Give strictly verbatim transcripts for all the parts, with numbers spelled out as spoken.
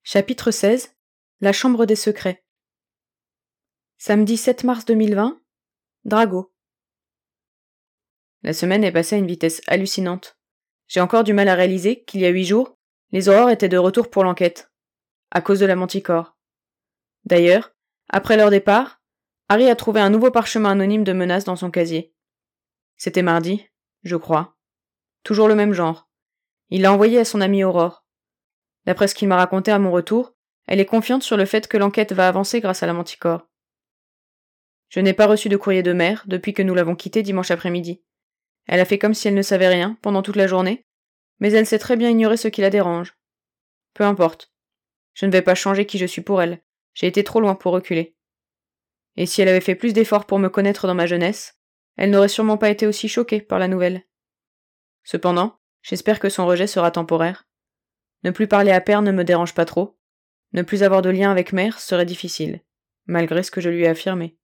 Chapitre seize. La chambre des secrets. Samedi sept mars deux mille vingt. Drago. La semaine est passée à une vitesse hallucinante. J'ai encore du mal à réaliser qu'il y a huit jours, les aurores étaient de retour pour l'enquête, à cause de la Manticore. D'ailleurs, après leur départ, Harry a trouvé un nouveau parchemin anonyme de menaces dans son casier. C'était mardi, je crois. Toujours le même genre. Il l'a envoyé à son amie Aurore. D'après ce qu'il m'a raconté à mon retour, elle est confiante sur le fait que l'enquête va avancer grâce à la Manticore. Je n'ai pas reçu de courrier de mère depuis que nous l'avons quittée dimanche après-midi. Elle a fait comme si elle ne savait rien pendant toute la journée, mais elle sait très bien ignorer ce qui la dérange. Peu importe. Je ne vais pas changer qui je suis pour elle. J'ai été trop loin pour reculer. Et si elle avait fait plus d'efforts pour me connaître dans ma jeunesse, elle n'aurait sûrement pas été aussi choquée par la nouvelle. Cependant, j'espère que son rejet sera temporaire. Ne plus parler à père ne me dérange pas trop. Ne plus avoir de lien avec mère serait difficile, malgré ce que je lui ai affirmé.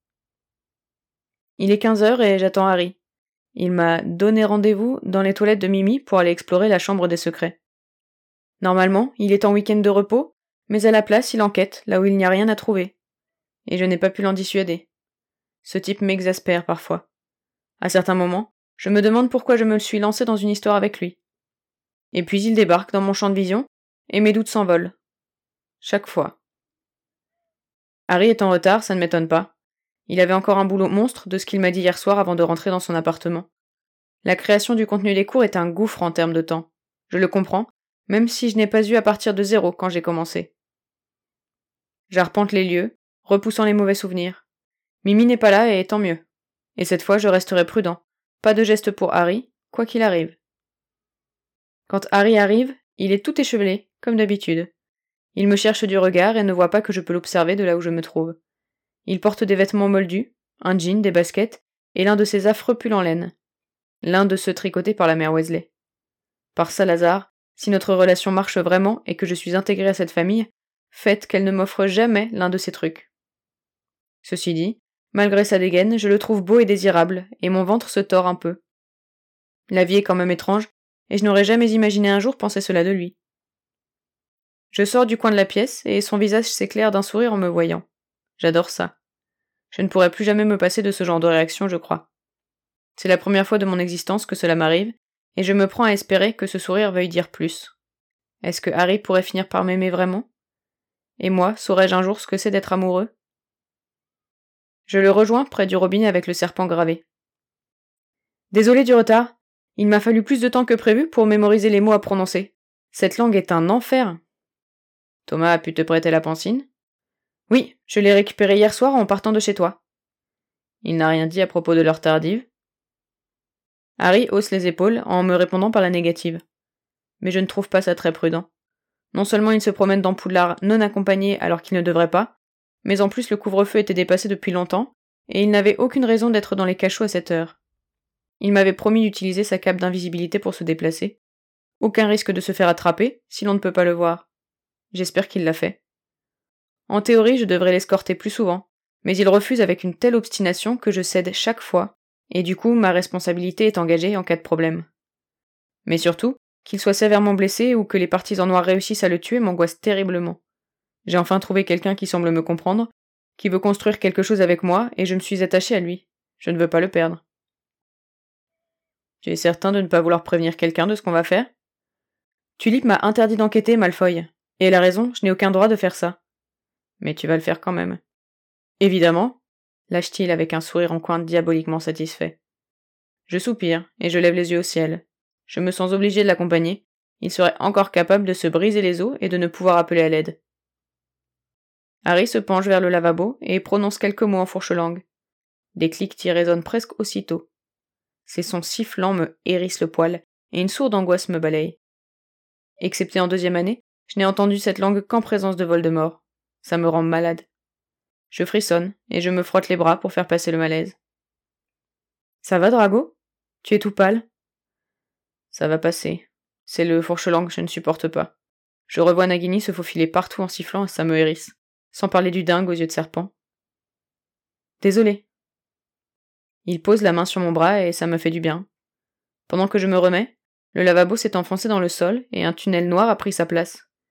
Il est quinze heures et j'attends Harry. Il m'a donné rendez-vous dans les toilettes de Mimi pour aller explorer la chambre des secrets. Normalement, il est en week-end de repos, mais à la place, il enquête là où il n'y a rien à trouver. Et je n'ai pas pu l'en dissuader. Ce type m'exaspère parfois. À certains moments, je me demande pourquoi je me suis lancée dans une histoire avec lui. Et puis il débarque dans mon champ de vision, et mes doutes s'envolent. Chaque fois. Harry est en retard, ça ne m'étonne pas. Il avait encore un boulot monstre de ce qu'il m'a dit hier soir avant de rentrer dans son appartement. La création du contenu des cours est un gouffre en termes de temps. Je le comprends, même si je n'ai pas eu à partir de zéro quand j'ai commencé. J'arpente les lieux, repoussant les mauvais souvenirs. Mimi n'est pas là et tant mieux. Et cette fois je resterai prudent. Pas de geste pour Harry, quoi qu'il arrive. Quand Harry arrive, il est tout échevelé, comme d'habitude. Il me cherche du regard et ne voit pas que je peux l'observer de là où je me trouve. Il porte des vêtements moldus, un jean, des baskets, et l'un de ces affreux pulls en laine. L'un de ceux tricotés par la mère Weasley. Par Salazar, si notre relation marche vraiment et que je suis intégrée à cette famille, faites qu'elle ne m'offre jamais l'un de ces trucs. Ceci dit, malgré sa dégaine, je le trouve beau et désirable, et mon ventre se tord un peu. La vie est quand même étrange, et je n'aurais jamais imaginé un jour penser cela de lui. Je sors du coin de la pièce, et son visage s'éclaire d'un sourire en me voyant. J'adore ça. Je ne pourrai plus jamais me passer de ce genre de réaction, je crois. C'est la première fois de mon existence que cela m'arrive, et je me prends à espérer que ce sourire veuille dire plus. Est-ce que Harry pourrait finir par m'aimer vraiment? Et moi, saurais-je un jour ce que c'est d'être amoureux? Je le rejoins près du robinet avec le serpent gravé. Désolé du retard. Il m'a fallu plus de temps que prévu pour mémoriser les mots à prononcer. Cette langue est un enfer. Thomas a pu te prêter la pancine? Oui, je l'ai récupérée hier soir en partant de chez toi. Il n'a rien dit à propos de l'heure tardive? Harry hausse les épaules en me répondant par la négative. Mais je ne trouve pas ça très prudent. Non seulement il se promène dans Poudlard non accompagné alors qu'il ne devrait pas, mais en plus le couvre-feu était dépassé depuis longtemps, et il n'avait aucune raison d'être dans les cachots à cette heure. Il m'avait promis d'utiliser sa cape d'invisibilité pour se déplacer. Aucun risque de se faire attraper, si l'on ne peut pas le voir. J'espère qu'il l'a fait. En théorie, je devrais l'escorter plus souvent, mais il refuse avec une telle obstination que je cède chaque fois, et du coup ma responsabilité est engagée en cas de problème. Mais surtout, qu'il soit sévèrement blessé ou que les partisans noirs réussissent à le tuer m'angoisse terriblement. J'ai enfin trouvé quelqu'un qui semble me comprendre, qui veut construire quelque chose avec moi, et je me suis attachée à lui. Je ne veux pas le perdre. Tu es certain de ne pas vouloir prévenir quelqu'un de ce qu'on va faire? Tulip m'a interdit d'enquêter, Malfoy. Et elle a raison, je n'ai aucun droit de faire ça. Mais tu vas le faire quand même. Évidemment, lâche-t-il avec un sourire en coin diaboliquement satisfait. Je soupire, et je lève les yeux au ciel. Je me sens obligé de l'accompagner. Il serait encore capable de se briser les os et de ne pouvoir appeler à l'aide. Harry se penche vers le lavabo et prononce quelques mots en fourche-langue. Des cliquetis résonnent presque aussitôt. Ces sons sifflants me hérissent le poil, et une sourde angoisse me balaye. Excepté en deuxième année, je n'ai entendu cette langue qu'en présence de Voldemort. Ça me rend malade. Je frissonne, et je me frotte les bras pour faire passer le malaise. Ça va, Drago? Tu es tout pâle? Ça va passer. C'est le fourche-langue que je ne supporte pas. Je revois Nagini se faufiler partout en sifflant et ça me hérisse. Sans parler du dingue aux yeux de serpent. Désolé. Il pose la main sur mon bras et ça me fait du bien. Pendant que je me remets, le lavabo s'est enfoncé dans le sol et un tunnel noir a pris sa place.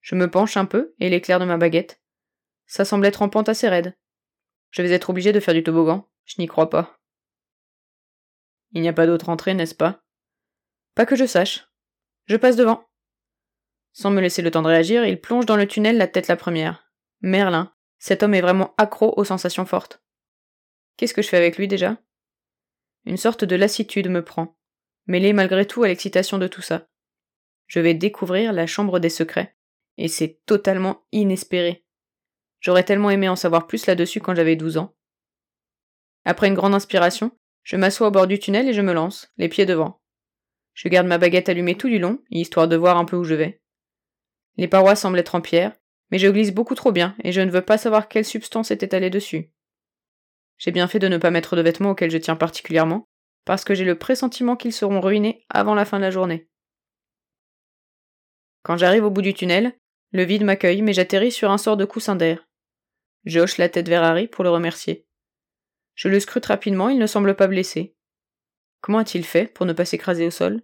Je me penche un peu et l'éclair de ma baguette. Ça semble être en pente assez raide. Je vais être obligé de faire du toboggan, je n'y crois pas. Il n'y a pas d'autre entrée, n'est-ce pas? Pas que je sache. Je passe devant. Sans me laisser le temps de réagir, il plonge dans le tunnel la tête la première. Merlin, cet homme est vraiment accro aux sensations fortes. Qu'est-ce que je fais avec lui déjà? Une sorte de lassitude me prend, mêlée malgré tout à l'excitation de tout ça. Je vais découvrir la chambre des secrets, et c'est totalement inespéré. J'aurais tellement aimé en savoir plus là-dessus quand j'avais douze ans. Après une grande inspiration, je m'assois au bord du tunnel et je me lance, les pieds devant. Je garde ma baguette allumée tout du long, histoire de voir un peu où je vais. Les parois semblent être en pierre, mais je glisse beaucoup trop bien et je ne veux pas savoir quelle substance est étalée dessus. J'ai bien fait de ne pas mettre de vêtements auxquels je tiens particulièrement, parce que j'ai le pressentiment qu'ils seront ruinés avant la fin de la journée. Quand j'arrive au bout du tunnel, le vide m'accueille, mais j'atterris sur un sort de coussin d'air. Je hoche la tête vers Harry pour le remercier. Je le scrute rapidement, il ne semble pas blessé. Comment a-t-il fait pour ne pas s'écraser au sol?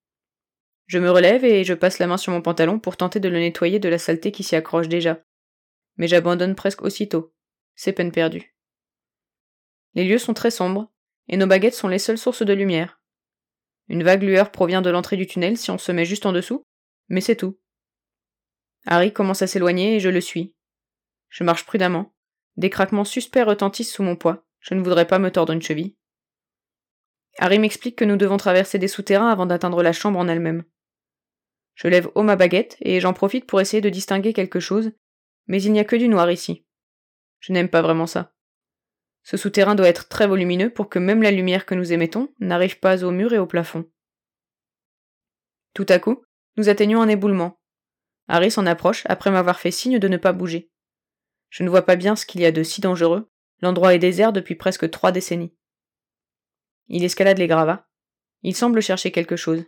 Je me relève et je passe la main sur mon pantalon pour tenter de le nettoyer de la saleté qui s'y accroche déjà. Mais j'abandonne presque aussitôt. C'est peine perdue. Les lieux sont très sombres, et nos baguettes sont les seules sources de lumière. Une vague lueur provient de l'entrée du tunnel si on se met juste en dessous, mais c'est tout. Harry commence à s'éloigner et je le suis. Je marche prudemment. Des craquements suspects retentissent sous mon poids. Je ne voudrais pas me tordre une cheville. Harry m'explique que nous devons traverser des souterrains avant d'atteindre la chambre en elle-même. Je lève haut ma baguette et j'en profite pour essayer de distinguer quelque chose, mais il n'y a que du noir ici. Je n'aime pas vraiment ça. Ce souterrain doit être très volumineux pour que même la lumière que nous émettons n'arrive pas au mur et au plafond. Tout à coup, nous atteignons un éboulement. Harry s'en approche après m'avoir fait signe de ne pas bouger. Je ne vois pas bien ce qu'il y a de si dangereux, l'endroit est désert depuis presque trois décennies. Il escalade les gravats. Il semble chercher quelque chose.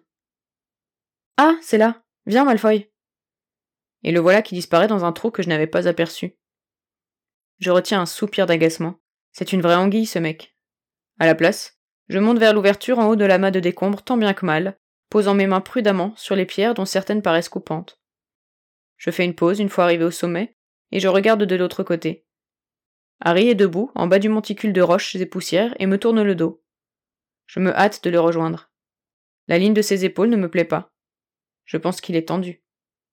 Ah, c'est là. Viens, Malfoy. Et le voilà qui disparaît dans un trou que je n'avais pas aperçu. Je retiens un soupir d'agacement. C'est une vraie anguille, ce mec. À la place, je monte vers l'ouverture en haut de l'amas de décombres tant bien que mal, posant mes mains prudemment sur les pierres dont certaines paraissent coupantes. Je fais une pause une fois arrivé au sommet, et je regarde de l'autre côté. Harry est debout, en bas du monticule de roches et poussières, et me tourne le dos. Je me hâte de le rejoindre. La ligne de ses épaules ne me plaît pas. Je pense qu'il est tendu.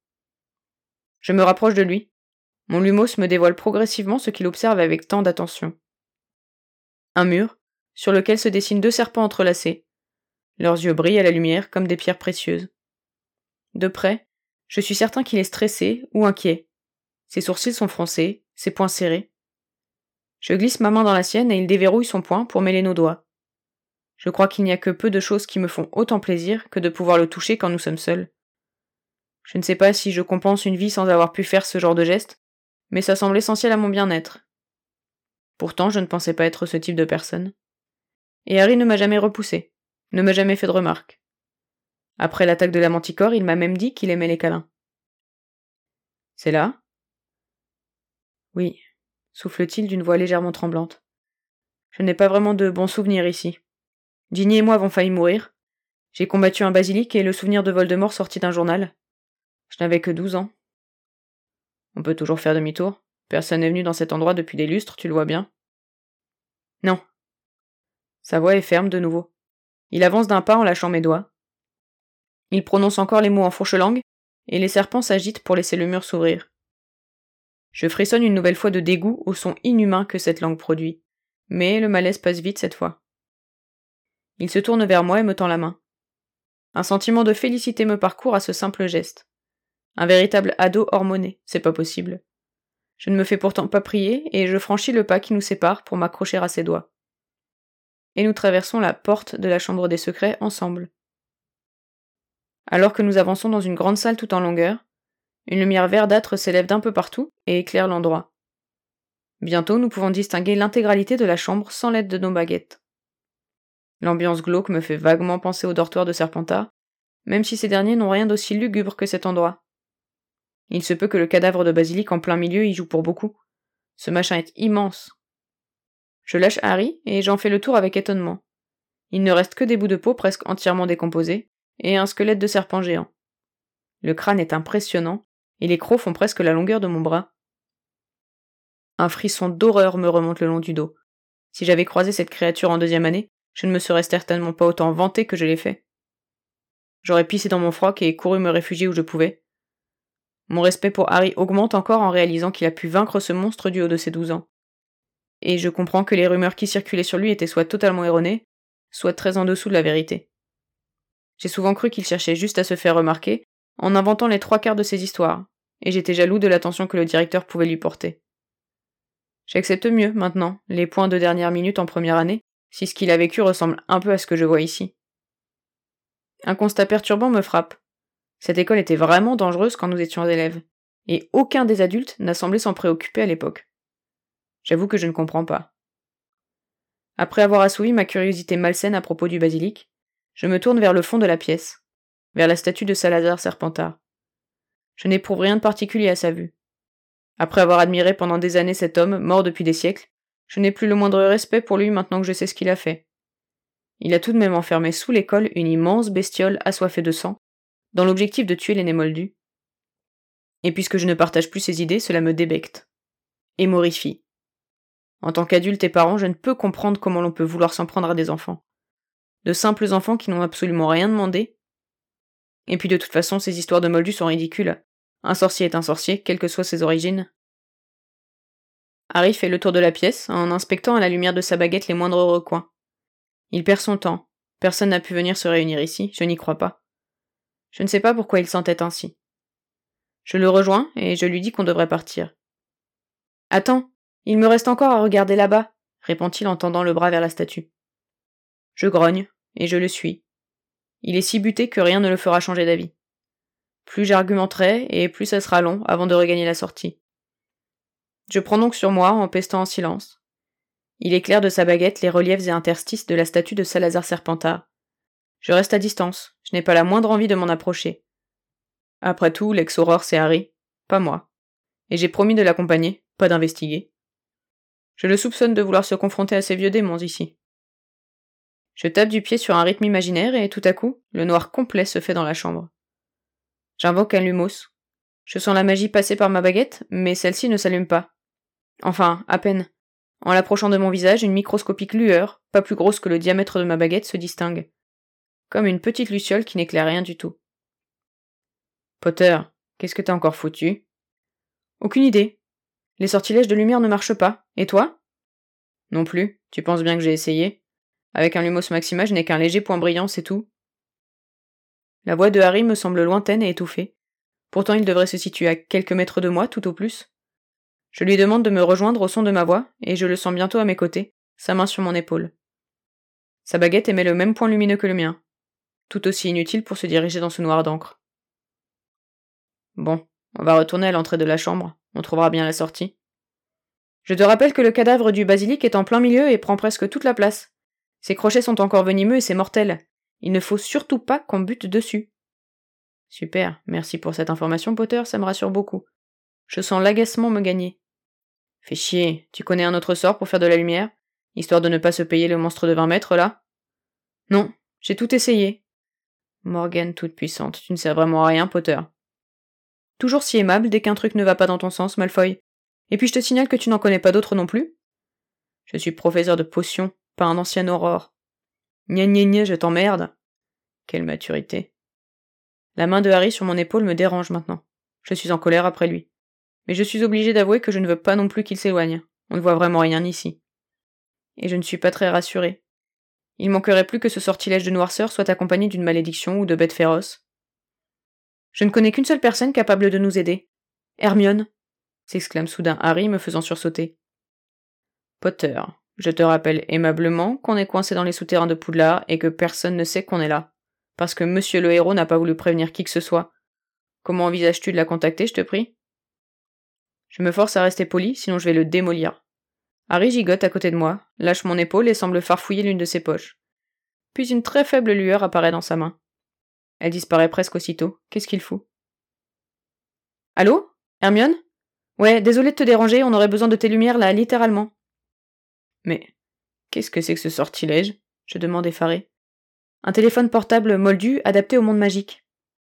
Je me rapproche de lui. Mon lumos me dévoile progressivement ce qu'il observe avec tant d'attention. Un mur, sur lequel se dessinent deux serpents entrelacés. Leurs yeux brillent à la lumière comme des pierres précieuses. De près, je suis certain qu'il est stressé ou inquiet. Ses sourcils sont froncés, ses poings serrés. Je glisse ma main dans la sienne et il déverrouille son poing pour mêler nos doigts. Je crois qu'il n'y a que peu de choses qui me font autant plaisir que de pouvoir le toucher quand nous sommes seuls. Je ne sais pas si je compense une vie sans avoir pu faire ce genre de geste, mais ça semble essentiel à mon bien-être. Pourtant, je ne pensais pas être ce type de personne. Et Harry ne m'a jamais repoussé, ne m'a jamais fait de remarques. Après l'attaque de la manticore, il m'a même dit qu'il aimait les câlins. C'est là? Oui, souffle-t-il d'une voix légèrement tremblante. Je n'ai pas vraiment de bons souvenirs ici. Ginny et moi avons failli mourir. J'ai combattu un basilic et le souvenir de Voldemort sorti d'un journal. Je n'avais que douze ans. On peut toujours faire demi-tour. Personne n'est venu dans cet endroit depuis des lustres, tu le vois bien. Non. Sa voix est ferme de nouveau. Il avance d'un pas en lâchant mes doigts. Il prononce encore les mots en fourche-langue, et les serpents s'agitent pour laisser le mur s'ouvrir. Je frissonne une nouvelle fois de dégoût au son inhumain que cette langue produit, mais le malaise passe vite cette fois. Il se tourne vers moi et me tend la main. Un sentiment de félicité me parcourt à ce simple geste. Un véritable ado hormoné, c'est pas possible. Je ne me fais pourtant pas prier, et je franchis le pas qui nous sépare pour m'accrocher à ses doigts. Et nous traversons la porte de la chambre des secrets ensemble. Alors que nous avançons dans une grande salle tout en longueur, une lumière verdâtre s'élève d'un peu partout et éclaire l'endroit. Bientôt, nous pouvons distinguer l'intégralité de la chambre sans l'aide de nos baguettes. L'ambiance glauque me fait vaguement penser au dortoir de Serpentard, même si ces derniers n'ont rien d'aussi lugubre que cet endroit. Il se peut que le cadavre de basilic en plein milieu y joue pour beaucoup. Ce machin est immense. Je lâche Harry et j'en fais le tour avec étonnement. Il ne reste que des bouts de peau presque entièrement décomposés et un squelette de serpent géant. Le crâne est impressionnant et les crocs font presque la longueur de mon bras. Un frisson d'horreur me remonte le long du dos. Si j'avais croisé cette créature en deuxième année, je ne me serais certainement pas autant vanté que je l'ai fait. J'aurais pissé dans mon froc et couru me réfugier où je pouvais. Mon respect pour Harry augmente encore en réalisant qu'il a pu vaincre ce monstre du haut de ses douze ans. Et je comprends que les rumeurs qui circulaient sur lui étaient soit totalement erronées, soit très en dessous de la vérité. J'ai souvent cru qu'il cherchait juste à se faire remarquer, en inventant les trois quarts de ses histoires, et j'étais jaloux de l'attention que le directeur pouvait lui porter. J'accepte mieux, maintenant, les points de dernière minute en première année, si ce qu'il a vécu ressemble un peu à ce que je vois ici. Un constat perturbant me frappe. Cette école était vraiment dangereuse quand nous étions élèves, et aucun des adultes n'a semblé s'en préoccuper à l'époque. J'avoue que je ne comprends pas. Après avoir assouvi ma curiosité malsaine à propos du basilic, je me tourne vers le fond de la pièce, vers la statue de Salazar Serpentard. Je n'éprouve rien de particulier à sa vue. Après avoir admiré pendant des années cet homme, mort depuis des siècles, je n'ai plus le moindre respect pour lui maintenant que je sais ce qu'il a fait. Il a tout de même enfermé sous l'école une immense bestiole assoiffée de sang, dans l'objectif de tuer l'aîné moldu. Et puisque je ne partage plus ses idées, cela me débecte. Et m'horrifie. En tant qu'adulte et parent, je ne peux comprendre comment l'on peut vouloir s'en prendre à des enfants. De simples enfants qui n'ont absolument rien demandé. Et puis de toute façon, ces histoires de moldus sont ridicules. Un sorcier est un sorcier, quelles que soient ses origines. Harry fait le tour de la pièce, en inspectant à la lumière de sa baguette les moindres recoins. Il perd son temps. Personne n'a pu venir se réunir ici, je n'y crois pas. Je ne sais pas pourquoi il s'entête ainsi. Je le rejoins, et je lui dis qu'on devrait partir. « Attends, il me reste encore à regarder là-bas, » répond-il en tendant le bras vers la statue. Je grogne, et je le suis. Il est si buté que rien ne le fera changer d'avis. Plus j'argumenterai, et plus ça sera long avant de regagner la sortie. Je prends donc sur moi, en pestant en silence. Il éclaire de sa baguette les reliefs et interstices de la statue de Salazar Serpentard. Je reste à distance, je n'ai pas la moindre envie de m'en approcher. Après tout, l'ex-aurore c'est Harry, pas moi. Et j'ai promis de l'accompagner, pas d'investiguer. Je le soupçonne de vouloir se confronter à ces vieux démons ici. Je tape du pied sur un rythme imaginaire et tout à coup, le noir complet se fait dans la chambre. J'invoque un lumos. Je sens la magie passer par ma baguette, mais celle-ci ne s'allume pas. Enfin, à peine. En l'approchant de mon visage, une microscopique lueur, pas plus grosse que le diamètre de ma baguette, se distingue. Comme une petite luciole qui n'éclaire rien du tout. Potter, qu'est-ce que t'as encore foutu ? Aucune idée. Les sortilèges de lumière ne marchent pas. Et toi ? Non plus. Tu penses bien que j'ai essayé. Avec un Lumos Maxima, je n'ai qu'un léger point brillant, c'est tout. La voix de Harry me semble lointaine et étouffée. Pourtant, il devrait se situer à quelques mètres de moi, tout au plus. Je lui demande de me rejoindre au son de ma voix, et je le sens bientôt à mes côtés, sa main sur mon épaule. Sa baguette émet le même point lumineux que le mien, tout aussi inutile pour se diriger dans ce noir d'encre. Bon, on va retourner à l'entrée de la chambre, on trouvera bien la sortie. Je te rappelle que le cadavre du basilic est en plein milieu et prend presque toute la place. Ses crochets sont encore venimeux et c'est mortel. Il ne faut surtout pas qu'on bute dessus. Super, merci pour cette information, Potter, ça me rassure beaucoup. Je sens l'agacement me gagner. Fais chier, tu connais un autre sort pour faire de la lumière, histoire de ne pas se payer le monstre de vingt mètres, là ? Non, j'ai tout essayé. Morgane toute puissante, tu ne sers vraiment à rien, Potter. Toujours si aimable dès qu'un truc ne va pas dans ton sens, Malfoy. Et puis je te signale que tu n'en connais pas d'autres non plus. Je suis professeur de potions, pas un ancien aurore. Gna gna gna, je t'emmerde. Quelle maturité. La main de Harry sur mon épaule me dérange maintenant. Je suis en colère après lui. Mais je suis obligée d'avouer que je ne veux pas non plus qu'il s'éloigne. On ne voit vraiment rien ici. Et je ne suis pas très rassurée. Il manquerait plus que ce sortilège de noirceur soit accompagné d'une malédiction ou de bêtes féroces. Je ne connais qu'une seule personne capable de nous aider. Hermione, s'exclame soudain Harry me faisant sursauter. Potter, je te rappelle aimablement qu'on est coincé dans les souterrains de Poudlard et que personne ne sait qu'on est là. Parce que monsieur le héros n'a pas voulu prévenir qui que ce soit. Comment envisages-tu de la contacter, je te prie ? Je me force à rester poli, sinon je vais le démolir. Harry gigote à côté de moi, lâche mon épaule et semble farfouiller l'une de ses poches. Puis une très faible lueur apparaît dans sa main. Elle disparaît presque aussitôt. Qu'est-ce qu'il fout ? Allô ? Hermione ? Ouais, désolé de te déranger, on aurait besoin de tes lumières là, littéralement. Mais qu'est-ce que c'est que ce sortilège ? Je demande effaré. Un téléphone portable moldu adapté au monde magique.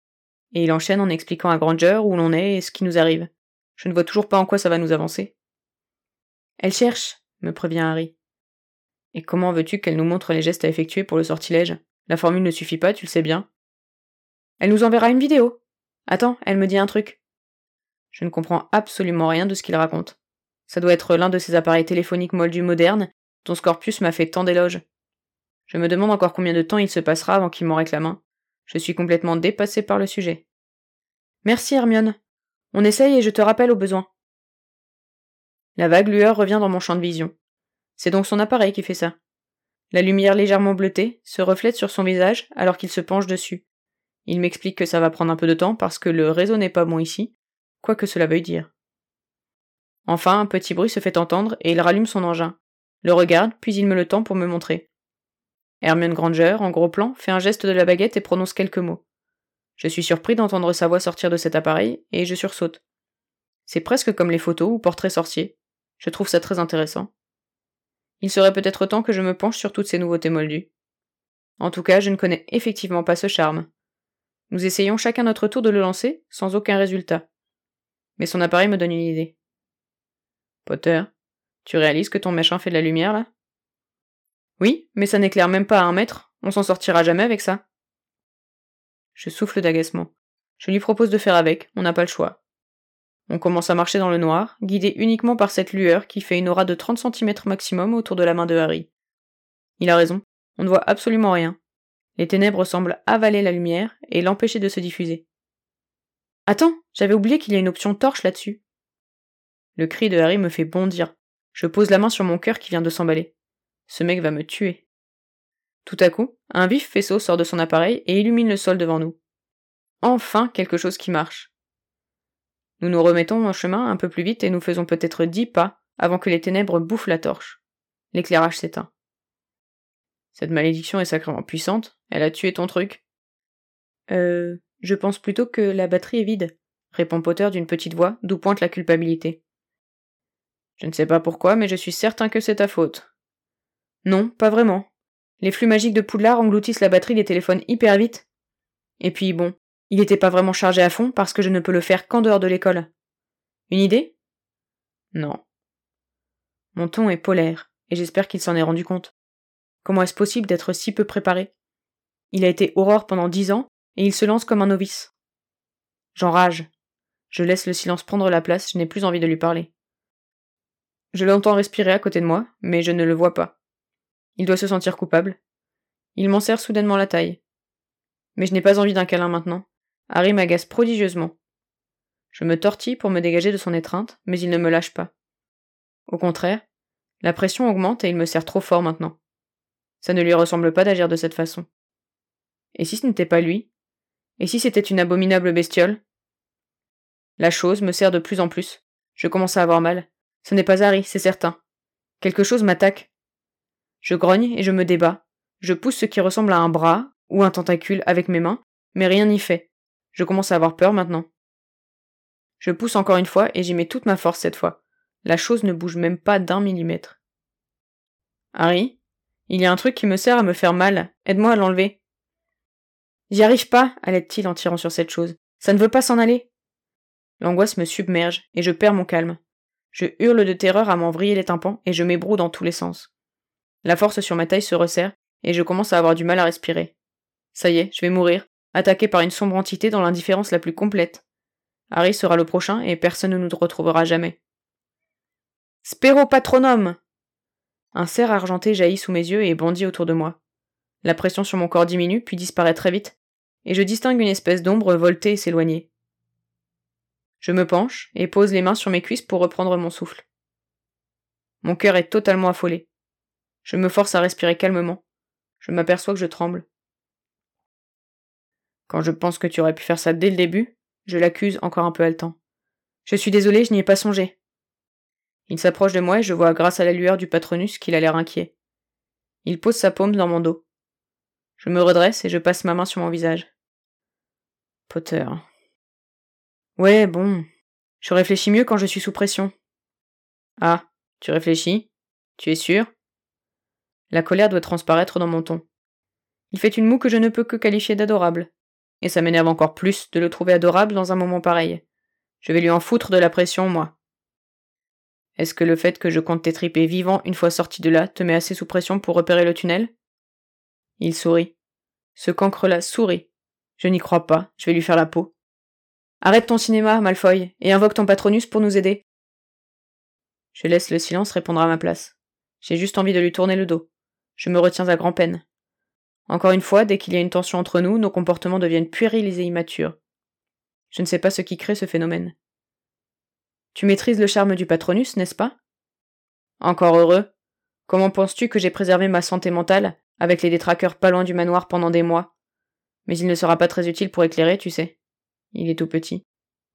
Et il enchaîne en expliquant à Granger où l'on est et ce qui nous arrive. Je ne vois toujours pas en quoi ça va nous avancer. Elle cherche, me prévient Harry. Et comment veux-tu qu'elle nous montre les gestes à effectuer pour le sortilège? La formule ne suffit pas, tu le sais bien. Elle nous enverra une vidéo. Attends, elle me dit un truc. Je ne comprends absolument rien de ce qu'il raconte. Ça doit être l'un de ces appareils téléphoniques moldus modernes dont Scorpius m'a fait tant d'éloges. Je me demande encore combien de temps il se passera avant qu'il m'en réclame un. Je suis complètement dépassée par le sujet. Merci Hermione. On essaye et je te rappelle au besoin. La vague lueur revient dans mon champ de vision. C'est donc son appareil qui fait ça. La lumière légèrement bleutée se reflète sur son visage alors qu'il se penche dessus. Il m'explique que ça va prendre un peu de temps parce que le réseau n'est pas bon ici, quoi que cela veuille dire. Enfin, un petit bruit se fait entendre et il rallume son engin, le regarde, puis il me le tend pour me montrer. Hermione Granger, en gros plan, fait un geste de la baguette et prononce quelques mots. Je suis surpris d'entendre sa voix sortir de cet appareil, et je sursaute. C'est presque comme les photos ou portraits sorciers. Je trouve ça très intéressant. Il serait peut-être temps que je me penche sur toutes ces nouveautés moldues. En tout cas, je ne connais effectivement pas ce charme. Nous essayons chacun notre tour de le lancer, sans aucun résultat. Mais son appareil me donne une idée. Potter, tu réalises que ton machin fait de la lumière, là? Oui, mais ça n'éclaire même pas à un mètre, on s'en sortira jamais avec ça. Je souffle d'agacement. Je lui propose de faire avec, on n'a pas le choix. On commence à marcher dans le noir, guidé uniquement par cette lueur qui fait une aura de trente centimètres maximum autour de la main de Harry. Il a raison, on ne voit absolument rien. Les ténèbres semblent avaler la lumière et l'empêcher de se diffuser. Attends, j'avais oublié qu'il y a une option torche là-dessus. Le cri de Harry me fait bondir. Je pose la main sur mon cœur qui vient de s'emballer. Ce mec va me tuer. Tout à coup, un vif faisceau sort de son appareil et illumine le sol devant nous. Enfin, quelque chose qui marche. Nous nous remettons en chemin un peu plus vite et nous faisons peut-être dix pas avant que les ténèbres bouffent la torche. L'éclairage s'éteint. Cette malédiction est sacrément puissante, elle a tué ton truc. Euh, je pense plutôt que la batterie est vide, répond Potter d'une petite voix, d'où pointe la culpabilité. Je ne sais pas pourquoi, mais je suis certain que c'est ta faute. Non, pas vraiment. Les flux magiques de Poudlard engloutissent la batterie des téléphones hyper vite. Et puis bon, il n'était pas vraiment chargé à fond parce que je ne peux le faire qu'en dehors de l'école. Une idée? Non. Mon ton est polaire, et j'espère qu'il s'en est rendu compte. Comment est-ce possible d'être si peu préparé? Il a été aurore pendant dix ans, et il se lance comme un novice. J'enrage. Je laisse le silence prendre la place, je n'ai plus envie de lui parler. Je l'entends respirer à côté de moi, mais je ne le vois pas. Il doit se sentir coupable. Il m'en serre soudainement la taille. Mais je n'ai pas envie d'un câlin maintenant. Harry m'agace prodigieusement. Je me tortille pour me dégager de son étreinte, mais il ne me lâche pas. Au contraire, la pression augmente et il me serre trop fort maintenant. Ça ne lui ressemble pas d'agir de cette façon. Et si ce n'était pas lui? Et si c'était une abominable bestiole? La chose me serre de plus en plus. Je commence à avoir mal. Ce n'est pas Harry, c'est certain. Quelque chose m'attaque. Je grogne et je me débats. Je pousse ce qui ressemble à un bras ou un tentacule avec mes mains, mais rien n'y fait. Je commence à avoir peur maintenant. Je pousse encore une fois et j'y mets toute ma force cette fois. La chose ne bouge même pas d'un millimètre. Harry, il y a un truc qui me sert à me faire mal. Aide-moi à l'enlever. J'y arrive pas, allait-il en tirant sur cette chose. Ça ne veut pas s'en aller. L'angoisse me submerge et je perds mon calme. Je hurle de terreur à m'en vriller les tympans et je m'ébroue dans tous les sens. La force sur ma taille se resserre et je commence à avoir du mal à respirer. Ça y est, je vais mourir, attaqué par une sombre entité dans l'indifférence la plus complète. Harry sera le prochain et personne ne nous retrouvera jamais. Spero patronum! Un cerf argenté jaillit sous mes yeux et bondit autour de moi. La pression sur mon corps diminue puis disparaît très vite, et je distingue une espèce d'ombre volter et s'éloigner. Je me penche et pose les mains sur mes cuisses pour reprendre mon souffle. Mon cœur est totalement affolé. Je me force à respirer calmement. Je m'aperçois que je tremble. Quand je pense que tu aurais pu faire ça dès le début, je l'accuse encore un peu haletant. Je suis désolé, je n'y ai pas songé. Il s'approche de moi et je vois grâce à la lueur du Patronus qu'il a l'air inquiet. Il pose sa paume dans mon dos. Je me redresse et je passe ma main sur mon visage. Potter. Ouais, bon. Je réfléchis mieux quand je suis sous pression. Ah, tu réfléchis? Tu es sûr? La colère doit transparaître dans mon ton. Il fait une moue que je ne peux que qualifier d'adorable. et ça m'énerve encore plus de le trouver adorable dans un moment pareil. Je vais lui en foutre de la pression, moi. Est-ce que le fait que je compte t'étriper vivant une fois sorti de là te met assez sous pression pour repérer le tunnel? Il sourit. Ce cancre-là sourit. Je n'y crois pas, je vais lui faire la peau. Arrête ton cinéma, Malfoy, et invoque ton Patronus pour nous aider. Je laisse le silence répondre à ma place. J'ai juste envie de lui tourner le dos. Je me retiens à grand-peine. Encore une fois, dès qu'il y a une tension entre nous, nos comportements deviennent puérils et immatures. Je ne sais pas ce qui crée ce phénomène. Tu maîtrises le charme du Patronus, n'est-ce pas? Encore heureux. Comment penses-tu que j'ai préservé ma santé mentale, avec les détraqueurs pas loin du manoir pendant des mois? Mais il ne sera pas très utile pour éclairer, tu sais. Il est tout petit.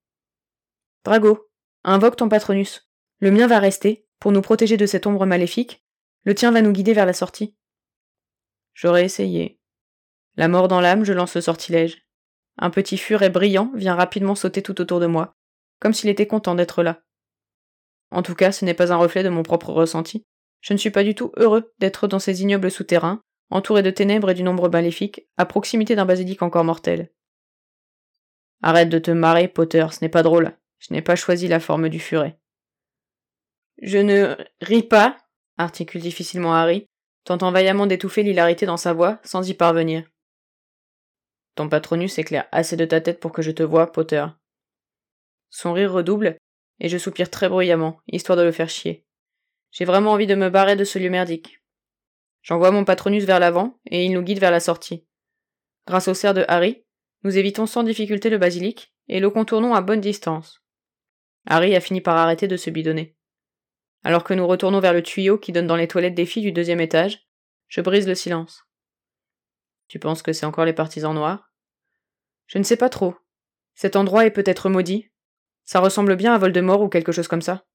Drago, invoque ton Patronus. Le mien va rester, pour nous protéger de cette ombre maléfique. Le tien va nous guider vers la sortie. J'aurais essayé. La mort dans l'âme, je lance le sortilège. Un petit furet brillant vient rapidement sauter tout autour de moi, comme s'il était content d'être là. En tout cas, ce n'est pas un reflet de mon propre ressenti. Je ne suis pas du tout heureux d'être dans ces ignobles souterrains, entouré de ténèbres et d'une ombre maléfique, à proximité d'un basilic encore mortel. Arrête de te marrer, Potter, ce n'est pas drôle. Je n'ai pas choisi la forme du furet. Je ne ris pas, articule difficilement Harry, tentant vaillamment d'étouffer l'hilarité dans sa voix, sans y parvenir. Ton Patronus éclaire assez de ta tête pour que je te voie, Potter. Son rire redouble, et je soupire très bruyamment, histoire de le faire chier. J'ai vraiment envie de me barrer de ce lieu merdique. J'envoie mon Patronus vers l'avant, et il nous guide vers la sortie. Grâce au cerf de Harry, nous évitons sans difficulté le basilic, et le contournons à bonne distance. Harry a fini par arrêter de se bidonner. Alors que nous retournons vers le tuyau qui donne dans les toilettes des filles du deuxième étage, je brise le silence. Tu penses que c'est encore les partisans noirs? Je ne sais pas trop. Cet endroit est peut-être maudit. Ça ressemble bien à Voldemort ou quelque chose comme ça.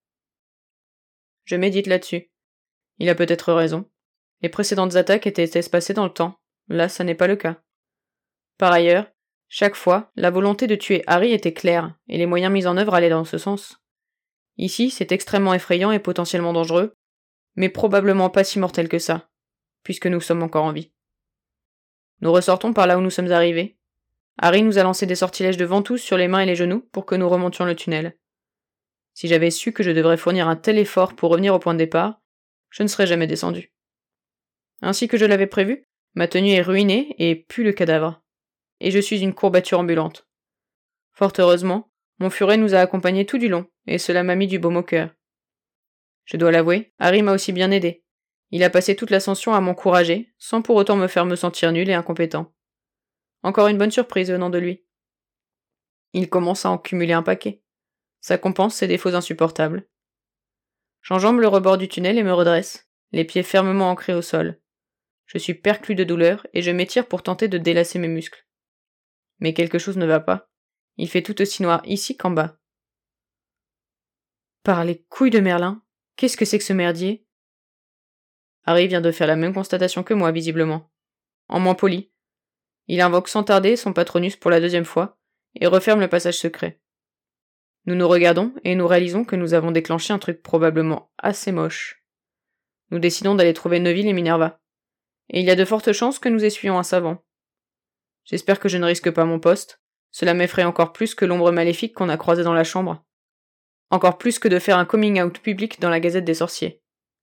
Je médite là-dessus. Il a peut-être raison. Les précédentes attaques étaient espacées dans le temps. Là, ça n'est pas le cas. Par ailleurs, chaque fois, la volonté de tuer Harry était claire, et les moyens mis en œuvre allaient dans ce sens. Ici, c'est extrêmement effrayant et potentiellement dangereux, mais probablement pas si mortel que ça, puisque nous sommes encore en vie. Nous ressortons par là où nous sommes arrivés. Harry nous a lancé des sortilèges de ventouses sur les mains et les genoux pour que nous remontions le tunnel. Si j'avais su que je devrais fournir un tel effort pour revenir au point de départ, je ne serais jamais descendu. Ainsi que je l'avais prévu, ma tenue est ruinée et pue le cadavre. Et je suis une courbature ambulante. Fort heureusement, mon furet nous a accompagnés tout du long, et cela m'a mis du baume au cœur. Je dois l'avouer, Harry m'a aussi bien aidé. Il a passé toute l'ascension à m'encourager, sans pour autant me faire me sentir nul et incompétent. Encore une bonne surprise venant de lui. Il commence à en cumuler un paquet. Ça compense ses défauts insupportables. J'enjambe le rebord du tunnel et me redresse, les pieds fermement ancrés au sol. Je suis perclus de douleur et je m'étire pour tenter de délasser mes muscles. Mais quelque chose ne va pas. Il fait tout aussi noir ici qu'en bas. Par les couilles de Merlin, qu'est-ce que c'est que ce merdier? Harry vient de faire la même constatation que moi, visiblement. En moins poli. Il invoque sans tarder son Patronus pour la deuxième fois, et referme le passage secret. Nous nous regardons, et nous réalisons que nous avons déclenché un truc probablement assez moche. Nous décidons d'aller trouver Neville et Minerva. Et il y a de fortes chances que nous essuyions un savant. J'espère que je ne risque pas mon poste. Cela m'effraie encore plus que l'ombre maléfique qu'on a croisée dans la chambre. Encore plus que de faire un coming out public dans la Gazette des Sorciers.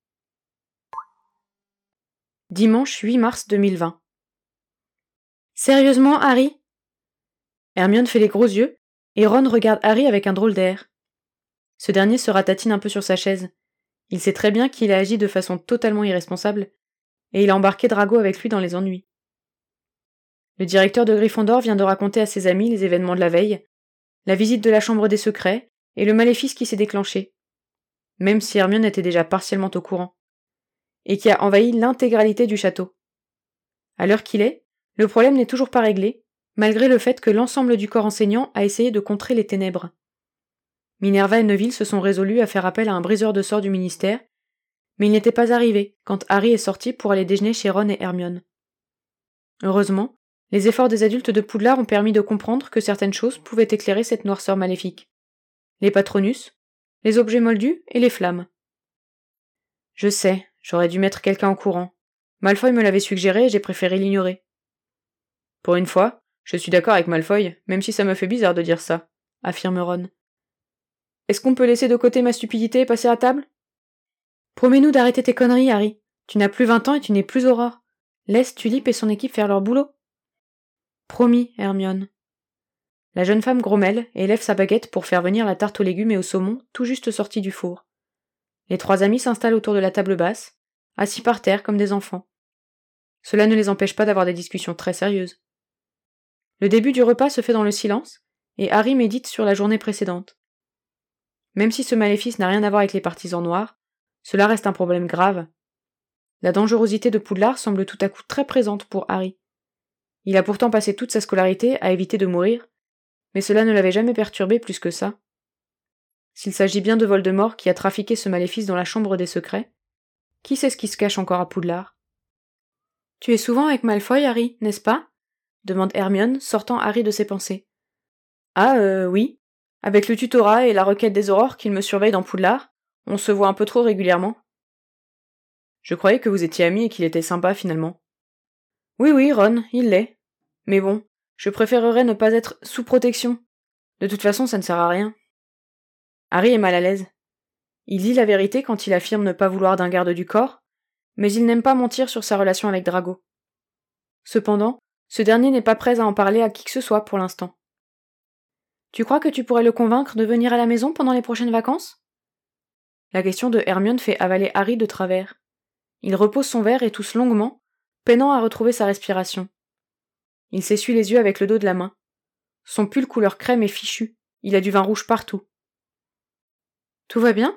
Dimanche huit mars deux mille vingt. Sérieusement, Harry? Hermione fait les gros yeux, et Ron regarde Harry avec un drôle d'air. Ce dernier se ratatine un peu sur sa chaise. Il sait très bien qu'il a agi de façon totalement irresponsable, et il a embarqué Drago avec lui dans les ennuis. Le directeur de Gryffondor vient de raconter à ses amis les événements de la veille, la visite de la chambre des secrets, et le maléfice qui s'est déclenché, même si Hermione était déjà partiellement au courant, et qui a envahi l'intégralité du château. À l'heure qu'il est, le problème n'est toujours pas réglé, malgré le fait que l'ensemble du corps enseignant a essayé de contrer les ténèbres. Minerva et Neville se sont résolus à faire appel à un briseur de sorts du ministère, mais il n'était pas arrivé quand Harry est sorti pour aller déjeuner chez Ron et Hermione. Heureusement, les efforts des adultes de Poudlard ont permis de comprendre que certaines choses pouvaient éclairer cette noirceur maléfique. Les Patronus, les objets moldus et les flammes. Je sais, j'aurais dû mettre quelqu'un au courant. Malfoy me l'avait suggéré et j'ai préféré l'ignorer. Pour une fois, Je suis d'accord avec Malfoy, même si ça me fait bizarre de dire ça, affirme Ron. Est-ce qu'on peut laisser de côté ma stupidité et passer à table? Promets-nous d'arrêter tes conneries, Harry. Tu n'as plus vingt ans et tu n'es plus Aurore. Laisse Tulip et son équipe faire leur boulot. Promis, Hermione. La jeune femme grommelle et lève sa baguette pour faire venir la tarte aux légumes et au saumon, tout juste sortie du four. Les trois amis s'installent autour de la table basse, assis par terre comme des enfants. Cela ne les empêche pas d'avoir des discussions très sérieuses. Le début du repas se fait dans le silence, et Harry médite sur la journée précédente. Même si ce maléfice n'a rien à voir avec les partisans noirs, cela reste un problème grave. La dangerosité de Poudlard semble tout à coup très présente pour Harry. Il a pourtant passé toute sa scolarité à éviter de mourir, mais cela ne l'avait jamais perturbé plus que ça. S'il s'agit bien de Voldemort qui a trafiqué ce maléfice dans la chambre des secrets, qui sait ce qui se cache encore à Poudlard? Tu es souvent avec Malfoy, Harry, n'est-ce pas? Demande Hermione, sortant Harry de ses pensées. Ah, euh, oui. Avec le tutorat et la requête des aurores qu'il me surveille dans Poudlard, on se voit un peu trop régulièrement. Je croyais que vous étiez amis et qu'il était sympa, finalement. Oui, oui, Ron, il l'est. Mais bon, je préférerais ne pas être sous protection. De toute façon, ça ne sert à rien. Harry est mal à l'aise. Il dit la vérité quand il affirme ne pas vouloir d'un garde du corps, mais il n'aime pas mentir sur sa relation avec Drago. Cependant, ce dernier n'est pas prêt à en parler à qui que ce soit pour l'instant. Tu crois que tu pourrais le convaincre de venir à la maison pendant les prochaines vacances? La question de Hermione fait avaler Harry de travers. Il repose son verre et tousse longuement, peinant à retrouver sa respiration. Il s'essuie les yeux avec le dos de la main. Son pull couleur crème est fichu, il a du vin rouge partout. Tout va bien?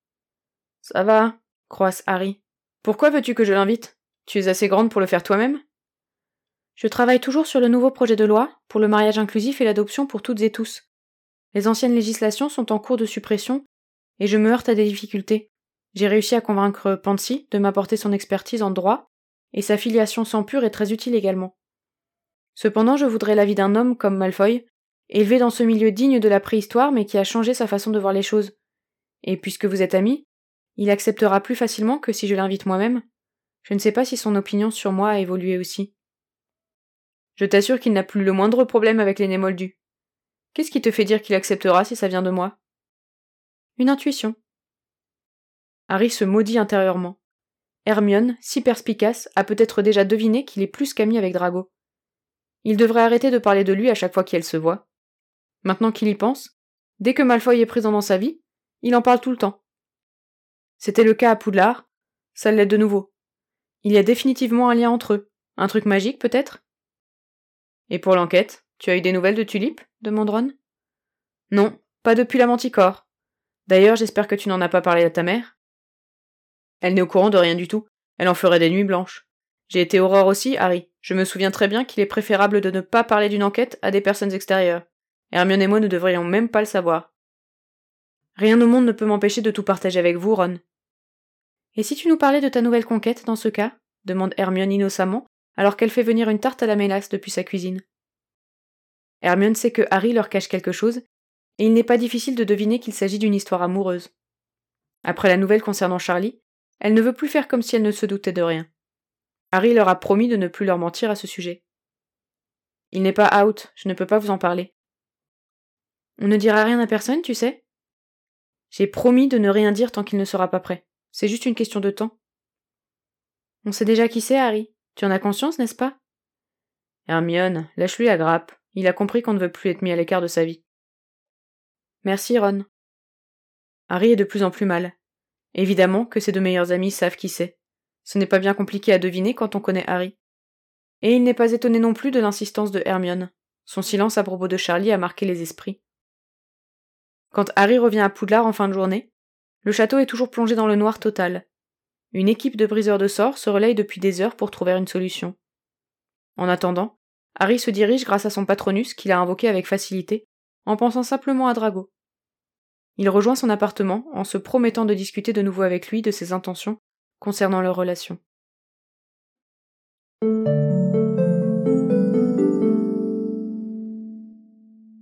Ça va, croasse Harry. Pourquoi veux-tu que je l'invite? Tu es assez grande pour le faire toi-même? Je travaille toujours sur le nouveau projet de loi pour le mariage inclusif et l'adoption pour toutes et tous. Les anciennes législations sont en cours de suppression et je me heurte à des difficultés. J'ai réussi à convaincre Pansy de m'apporter son expertise en droit et sa filiation sang pur est très utile également. Cependant, je voudrais l'avis d'un homme comme Malfoy, élevé dans ce milieu digne de la préhistoire mais qui a changé sa façon de voir les choses. Et puisque vous êtes amis, il acceptera plus facilement que si je l'invite moi-même. Je ne sais pas si son opinion sur moi a évolué aussi. Je t'assure qu'il n'a plus le moindre problème avec les nez moldus. Qu'est-ce qui te fait dire qu'il acceptera si ça vient de moi? Une intuition. Harry se maudit intérieurement. Hermione, si perspicace, a peut-être déjà deviné qu'il est plus qu'ami avec Drago. Il devrait arrêter de parler de lui à chaque fois qu'elle se voit. Maintenant qu'il y pense, dès que Malfoy est présent dans sa vie, il en parle tout le temps. C'était le cas à Poudlard, ça l'est de nouveau. Il y a définitivement un lien entre eux. Un truc magique, peut-être? Et pour l'enquête, tu as eu des nouvelles de Tulip? Demande Ron. Non, pas depuis la Manticore. D'ailleurs, j'espère que tu n'en as pas parlé à ta mère. Elle n'est au courant de rien du tout. Elle en ferait des nuits blanches. J'ai été Aurore aussi, Harry. Je me souviens très bien qu'il est préférable de ne pas parler d'une enquête à des personnes extérieures. Hermione et moi ne devrions même pas le savoir. Rien au monde ne peut m'empêcher de tout partager avec vous, Ron. Et si tu nous parlais de ta nouvelle conquête, dans ce cas? Demande Hermione innocemment, alors qu'elle fait venir une tarte à la mélasse depuis sa cuisine. Hermione sait que Harry leur cache quelque chose, et il n'est pas difficile de deviner qu'il s'agit d'une histoire amoureuse. Après la nouvelle concernant Charlie, elle ne veut plus faire comme si elle ne se doutait de rien. Harry leur a promis de ne plus leur mentir à ce sujet. Il n'est pas out, je ne peux pas vous en parler. On ne dira rien à personne, tu sais? J'ai promis de ne rien dire tant qu'il ne sera pas prêt. C'est juste une question de temps. On sait déjà qui c'est, Harry. Tu en as conscience, n'est-ce pas? Hermione, lâche-lui la grappe. Il a compris qu'on ne veut plus être mis à l'écart de sa vie. Merci, Ron. Harry est de plus en plus mal. Évidemment que ses deux meilleurs amis savent qui c'est. Ce n'est pas bien compliqué à deviner quand on connaît Harry. Et il n'est pas étonné non plus de l'insistance de Hermione. Son silence à propos de Charlie a marqué les esprits. Quand Harry revient à Poudlard en fin de journée, le château est toujours plongé dans le noir total. Une équipe de briseurs de sorts se relaye depuis des heures pour trouver une solution. En attendant, Harry se dirige grâce à son Patronus qu'il a invoqué avec facilité, en pensant simplement à Drago. Il rejoint son appartement en se promettant de discuter de nouveau avec lui de ses intentions concernant leur relation.